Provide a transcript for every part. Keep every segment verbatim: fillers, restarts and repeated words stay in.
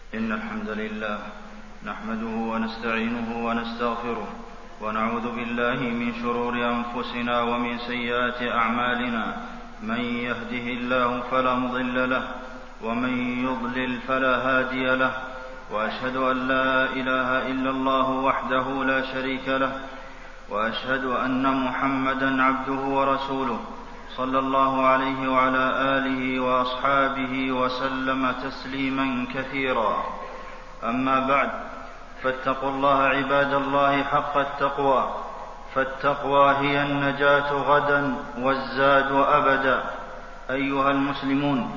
إن الحمد لله نحمده ونستعينه ونستغفره ونعوذ بالله من شرور أنفسنا ومن سيئات أعمالنا. من يهده الله فلا مضل له ومن يضلل فلا هادي له، وأشهد أن لا إله إلا الله وحده لا شريك له، وأشهد أن محمدا عبده ورسوله صلى الله عليه وعلى آله وأصحابه وسلم تسليما كثيرا. أما بعد، فاتقوا الله عباد الله حق التقوى، فالتقوى هي النجاة غدا والزاد أبدا. أيها المسلمون،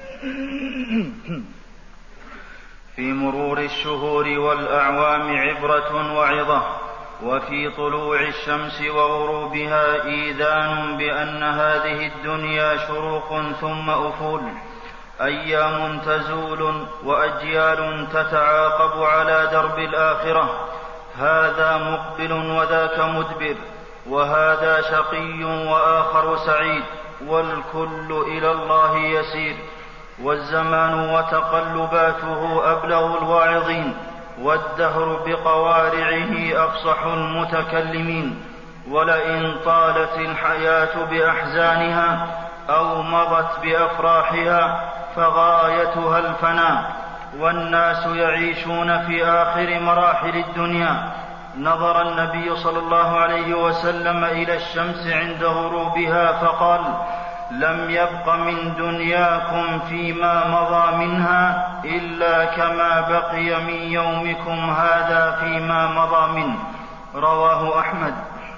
في مرور الشهور والأعوام عبرة وعظة، وفي طلوع الشمس وغروبها إيذان بأن هذه الدنيا شروق ثم أفول، أيام تزول وأجيال تتعاقب على درب الآخرة، هذا مقبل وذاك مدبر، وهذا شقي وآخر سعيد، والكل إلى الله يسير. والزمان وتقلباته أبلغ الواعظين، والدهر بقوارعه أفصح المتكلمين. ولئن طالت الحياة بأحزانها أو مضت بأفراحها فغايتها الفناء، والناس يعيشون في آخر مراحل الدنيا. نظر النبي صلى الله عليه وسلم إلى الشمس عند غروبها فقال: لم يبق من دنياكم فيما مضى منها إلا كما بقي من يومكم هذا فيما مضى منه. رواه أحمد.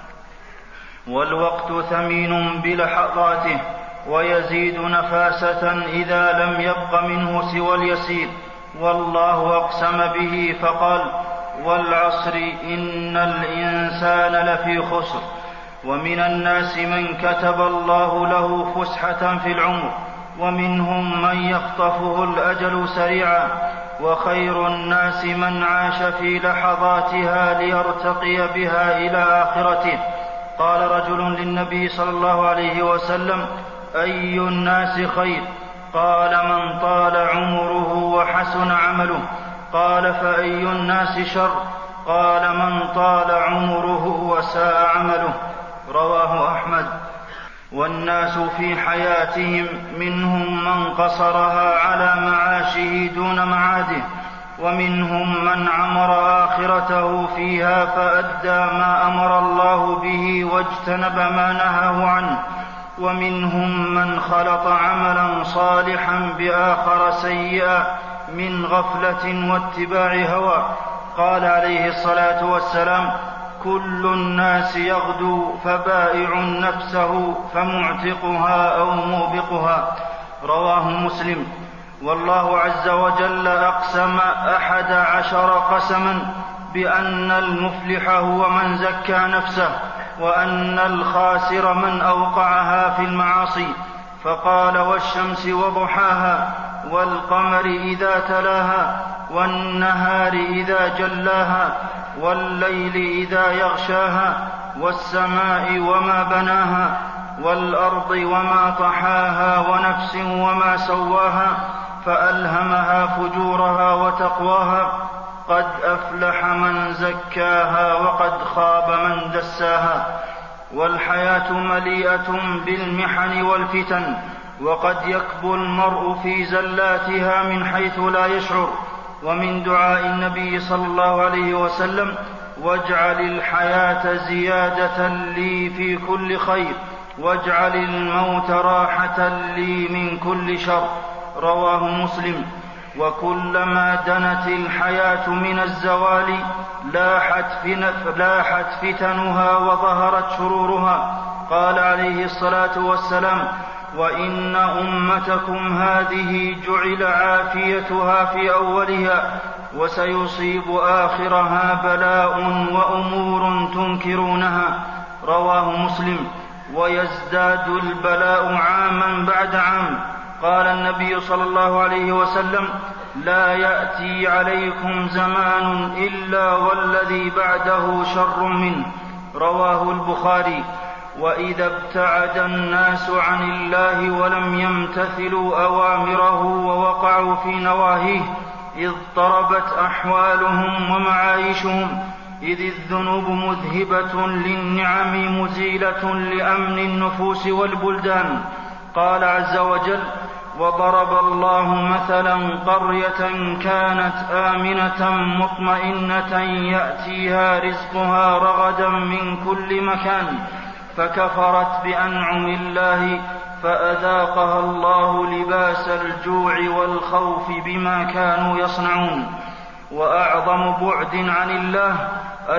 والوقت ثمين بلحظاته، ويزيد نفاسة إذا لم يبق منه سوى اليسير. والله أقسم به فقال: والعصر إن الإنسان لفي خسر. ومن الناس من كتب الله له فسحة في العمر، ومنهم من يخطفه الأجل سريعا، وخير الناس من عاش في لحظاتها ليرتقي بها إلى آخرته. قال رجل للنبي صلى الله عليه وسلم: أي الناس خير؟ قال: من طال عمره وحسن عمله. قال: فأي الناس شر؟ قال: من طال عمره وساء عمله. رواه أحمد. والناس في حياتهم منهم من قصرها على معاشه دون معاده، ومنهم من عمر آخرته فيها فأدى ما أمر الله به واجتنب ما نهاه عنه، ومنهم من خلط عملا صالحا بآخر سيئا من غفلة واتباع هوى. قال عليه الصلاة والسلام: كل الناس يغدو فبائع نفسه فمعتقها أو موبقها. رواه مسلم. والله عز وجل أقسم أحد عشر قسما بأن المفلح هو من زكى نفسه، وأن الخاسر من أوقعها في المعاصي. فقال: والشمس وضحاها، والقمر إذا تلاها، والنهار إذا جلاها، والليل إذا يغشاها، والسماء وما بناها، والأرض وما طحاها، ونفس وما سواها، فألهمها فجورها وتقواها. قد أفلح من زكاها وقد خاب من دساها. والحياة مليئة بالمحن والفتن، وقد يكبو المرء في زلاتها من حيث لا يشعر. ومن دعاء النبي صلى الله عليه وسلم: واجعل الحياة زيادة لي في كل خير، واجعل الموت راحة لي من كل شر. رواه مسلم. وكلما دنت الحياة من الزوال لاحت فتنها وظهرت شرورها. قال عليه الصلاة والسلام: وإن أمتكم هذه جعل عافيتها في أولها، وسيصيب آخرها بلاء وأمور تنكرونها. رواه مسلم. ويزداد البلاء عاما بعد عام. قال النبي صلى الله عليه وسلم: لا يأتي عليكم زمان إلا والذي بعده شر منه. رواه البخاري. وإذا ابتعد الناس عن الله ولم يمتثلوا أوامره ووقعوا في نواهيه اضطربت أحوالهم ومعايشهم، إذ الذنوب مذهبة للنعم مزيلة لأمن النفوس والبلدان. قال عز وجل: وضرب الله مثلا قرية كانت آمنة مطمئنة يأتيها رزقها رغدا من كل مكان فكفرت بأنعم الله فأذاقها الله لباس الجوع والخوف بما كانوا يصنعون. وأعظم بعد عن الله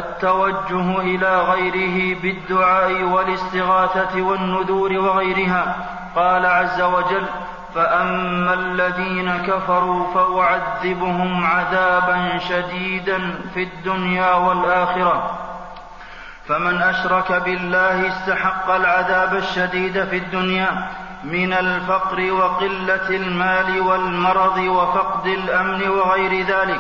التوجه إلى غيره بالدعاء والاستغاثة والنذور وغيرها. قال عز وجل: فأما الذين كفروا فأعذبهم عذابا شديدا في الدنيا والآخرة. فمن أشرك بالله استحق العذاب الشديد في الدنيا من الفقر وقلة المال والمرض وفقد الأمن وغير ذلك،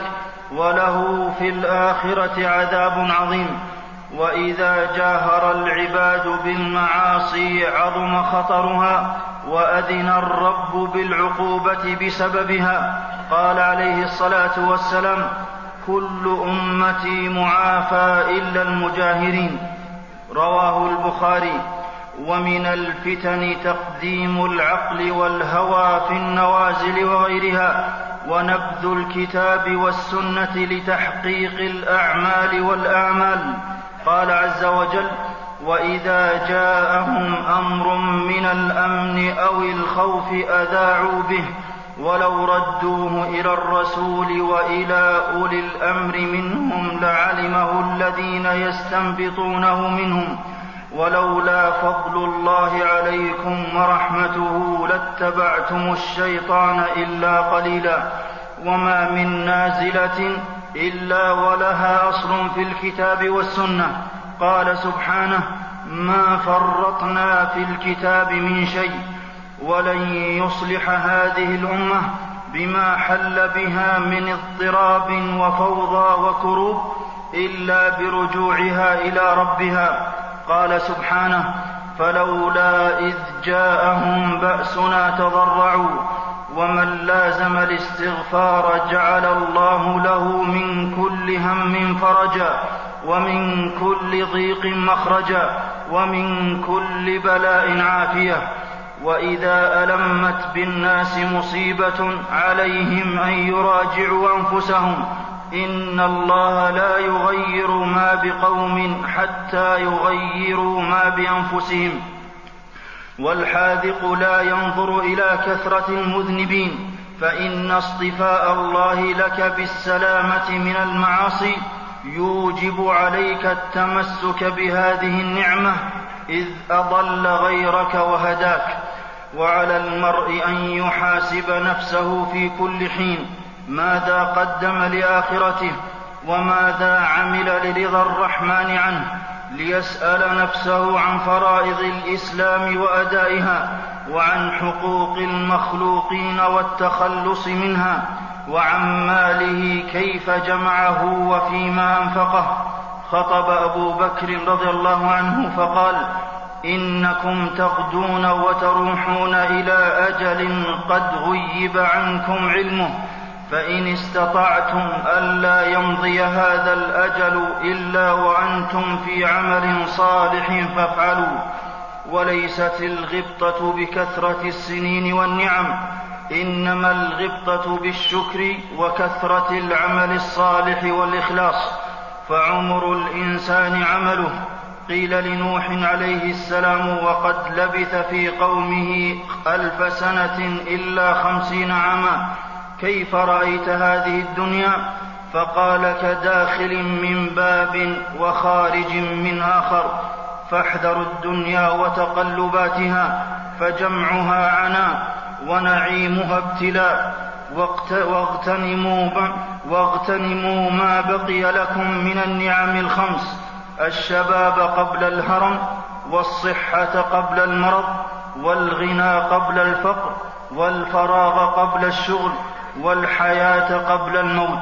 وله في الآخرة عذاب عظيم. وإذا جاهر العباد بالمعاصي عظم خطرها وأذن الرب بالعقوبة بسببها. قال عليه الصلاة والسلام: كل أمتي معافى إلا المجاهرين. رواه البخاري. ومن الفتن تقديم العقل والهوى في النوازل وغيرها، ونبذ الكتاب والسنة لتحقيق الأعمال والآمال. قال عز وجل: وإذا جاءهم أمر من الأمن أو الخوف أذاعوا به ولو ردوه إلى الرسول وإلى أولي الأمر منهم لعلمه الذين يستنبطونه منهم ولولا فضل الله عليكم ورحمته لاتبعتم الشيطان إلا قليلا. وما من نازلة إلا ولها أصل في الكتاب والسنة. قال سبحانه: ما فرطنا في الكتاب من شيء. ولن يصلح هذه الأمة بما حل بها من اضطراب وفوضى وكروب إلا برجوعها إلى ربها. قال سبحانه: فلولا إذ جاءهم بأسنا تضرعوا ومن لازم الاستغفار جعل الله له من كل هم فرجا ومن كل ضيق مخرجا ومن كل بلاء عافية. وإذا ألمت بالناس مصيبة عليهم أن يراجعوا أنفسهم، إن الله لا يغير ما بقوم حتى يغيروا ما بأنفسهم. والحاذق لا ينظر إلى كثرة المذنبين، فإن اصطفاء الله لك بالسلامة من المعاصي يوجب عليك التمسك بهذه النعمة إذ أضل غيرك وهداك. وعلى المرء أن يحاسب نفسه في كل حين ماذا قدم لآخرته وماذا عمل لرضا الرحمن عنه، ليسأل نفسه عن فرائض الإسلام وأدائها، وعن حقوق المخلوقين والتخلص منها، وعن ماله كيف جمعه وفيما أنفقه. خطب أبو بكر رضي الله عنه فقال: إنكم تغدون وتروحون إلى أجل قد غيب عنكم علمه، فإن استطعتم ألا يمضي هذا الأجل إلا وأنتم في عمل صالح فافعلوا. وليست الغبطة بكثرة السنين والنعم، إنما الغبطة بالشكر وكثرة العمل الصالح والإخلاص. فعمر الإنسان عمله. قيل لنوح عليه السلام وقد لبث في قومه ألف سنة إلا خمسين عاما: كيف رأيت هذه الدنيا؟ فقال: كداخل من باب وخارج من آخر. فاحذروا الدنيا وتقلباتها، فجمعها عناء ونعيمها ابتلاء، واغتنموا, واغتنموا ما بقي لكم من النعم الخمس: الشباب قبل الهرم، والصحة قبل المرض، والغنى قبل الفقر، والفراغ قبل الشغل، والحياة قبل الموت.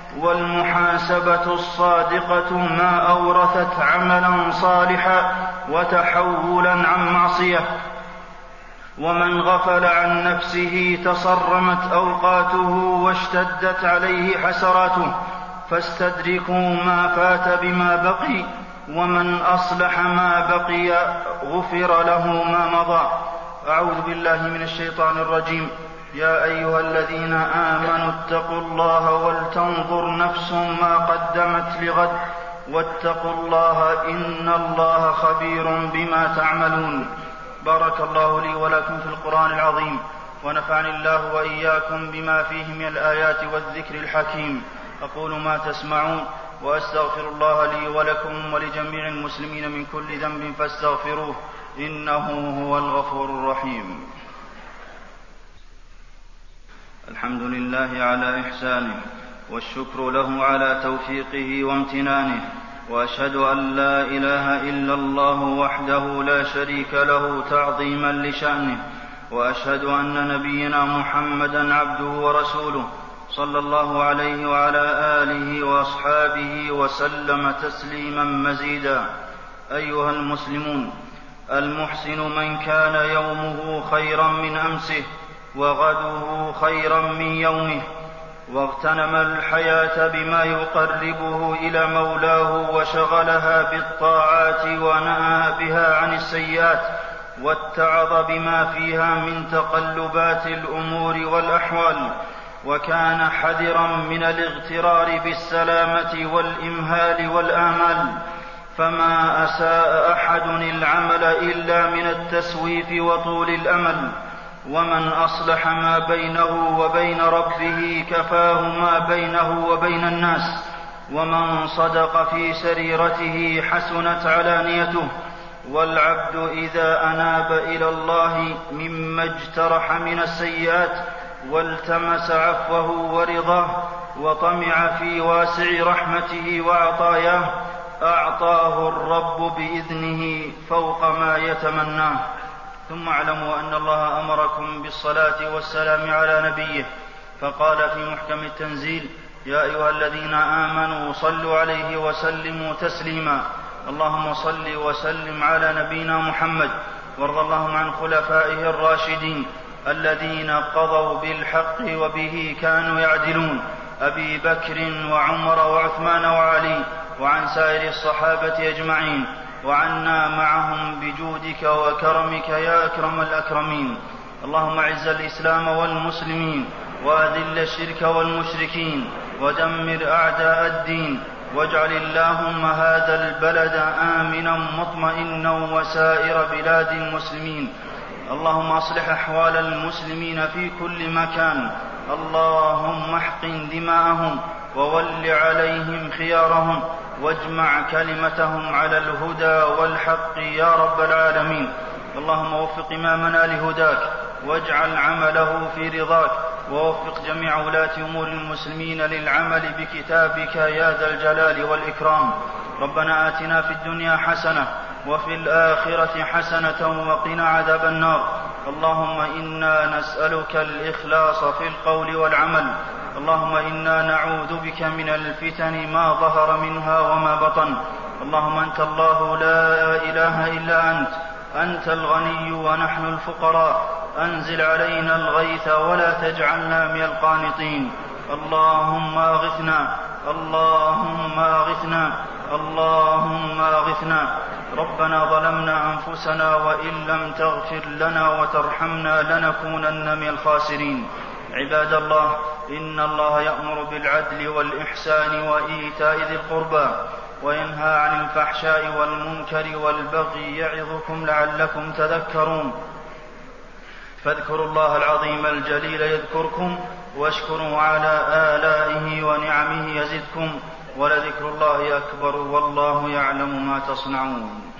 والمحاسبة الصادقة ما أورثت عملا صالحا وتحولا عن معصية. ومن غفل عن نفسه تصرمت أوقاته واشتدت عليه حسراته، فاستدركوا ما فات بما بقي، ومن أصلح ما بقي غفر له ما مضى. أعوذ بالله من الشيطان الرجيم. يا أيها الذين آمنوا اتقوا الله ولتنظر نفس ما قدمت لغد واتقوا الله إن الله خبير بما تعملون. بارك الله لي ولكم في القرآن العظيم، ونفعني الله وإياكم بما فيه من الآيات والذكر الحكيم. أقول ما تسمعون وأستغفر الله لي ولكم ولجميع المسلمين من كل ذنب فاستغفروه إنه هو الغفور الرحيم. الحمد لله على إحسانه، والشكر له على توفيقه وامتنانه، وأشهد أن لا إله إلا الله وحده لا شريك له تعظيما لشأنه، وأشهد أن نبينا محمدا عبده ورسوله صلى الله عليه وعلى آله وأصحابه وسلم تسليما مزيدا. أيها المسلمون، المحسن من كان يومه خيرا من أمسه وغده خيرا من يومه، واغتنم الحياة بما يقربه إلى مولاه وشغلها بالطاعات ونأى بها عن السيئات، واتعظ بما فيها من تقلبات الأمور والأحوال، وكان حذرا من الاغترار بالسلامة والإمهال والآمال، فما أساء أحد العمل إلا من التسويف وطول الأمل. ومن أصلح ما بينه وبين ربه كفاه ما بينه وبين الناس، ومن صدق في سريرته حسنت علانيته. والعبد إذا أناب إلى الله مما اجترح من السيئات والتمس عفوه ورضاه وطمع في واسع رحمته وعطاياه، أعطاه الرب بإذنه فوق ما يتمناه. ثم اعلموا أن الله أمركم بالصلاة والسلام على نبيه، فقال في محكم التنزيل: يا أيها الذين آمنوا صلوا عليه وسلموا تسليما. اللهم صل وسلم على نبينا محمد، وارض اللهم عن خلفائه الراشدين الذين قضوا بالحق وبه كانوا يعدلون، أبي بكر وعمر وعثمان وعلي، وعن سائر الصحابة أجمعين، وعنا معهم بجودك وكرمك يا أكرم الأكرمين. اللهم أعز الإسلام والمسلمين، وأذل الشرك والمشركين، ودمر أعداء الدين، واجعل اللهم هذا البلد آمنا مطمئنا وسائر بلاد المسلمين. اللهم أصلح أحوال المسلمين في كل مكان. اللهم احقن دماءهم وول عليهم خيارهم، واجمع كلمتهم على الهدى والحق يا رب العالمين. اللهم وفق إمامنا لهداك، واجعل عمله في رضاك، ووفق جميع ولاة أمور المسلمين للعمل بكتابك يا ذا الجلال والإكرام. ربنا آتنا في الدنيا حسنة وفي الآخرة حسنة وقنا عذاب النار. اللهم إنا نسألك الإخلاص في القول والعمل. اللهم إنا نعوذ بك من الفتن ما ظهر منها وما بطن. اللهم أنت الله لا إله إلا أنت، أنت الغني ونحن الفقراء، أنزل علينا الغيث ولا تجعلنا من القانطين. اللهم أغثنا، اللهم أغثنا، اللهم أغثنا. ربنا ظلمنا أنفسنا وإن لم تغفر لنا وترحمنا لنكونن من الخاسرين. عباد الله، إن الله يأمر بالعدل والإحسان وإيتاء ذي القربى، وينهى عن الفحشاء والمنكر والبغي، يعظكم لعلكم تذكرون. فاذكروا الله العظيم الجليل يذكركم، واشكروا على آلائه ونعمه يزدكم، ولذكر الله أكبر، والله يعلم ما تصنعون.